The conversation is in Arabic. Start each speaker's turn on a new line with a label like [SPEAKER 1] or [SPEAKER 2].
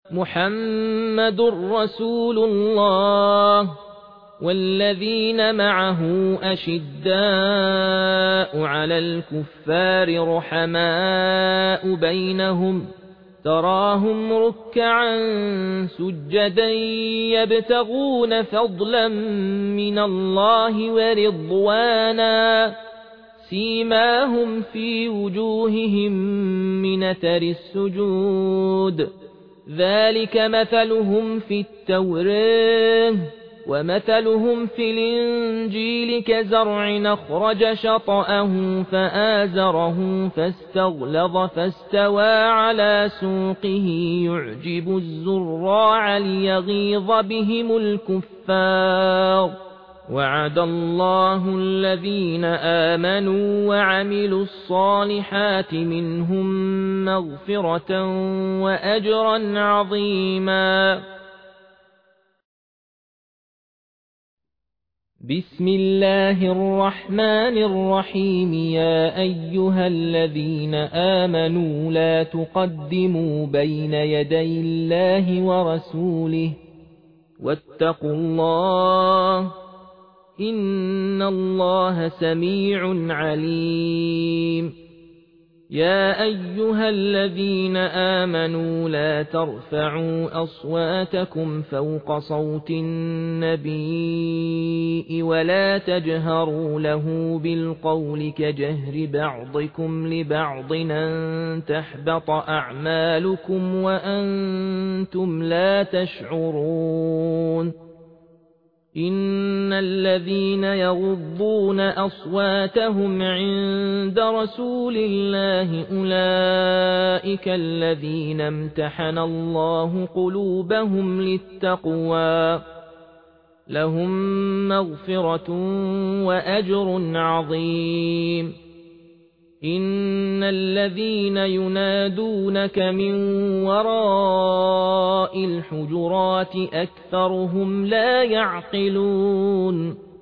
[SPEAKER 1] محمد رسول الله والذين معه أشداء على الكفار رحماء بينهم تراهم ركعا سجدا يبتغون فضلا من الله ورضوانا سيماهم في وجوههم من أثر السجود ذلك مثلهم في التوراة ومثلهم في الإنجيل كزرع أخرج شطأه فآزره فاستغلظ فاستوى على سوقه يعجب الزراع ليغيظ بهم الكفار وعد الله الذين آمنوا وعملوا الصالحات منهم مغفرة وأجرا عظيما. بسم الله الرحمن الرحيم. يا أيها الذين آمنوا لا تقدموا بين يدي الله ورسوله واتقوا الله إن الله سميع عليم. يا أيها الذين آمنوا لا ترفعوا أصواتكم فوق صوت النبي ولا تجهروا له بالقول كجهر بعضكم لبعض أن تحبط أعمالكم وأنتم لا تشعرون. إن الذين يغضون أصواتهم عند رسول الله أولئك الذين امتحن الله قلوبهم للتقوى لهم مغفرة وأجر عظيم. إن الذين ينادونك من وراء الحجرات أكثرهم لا يعقلون.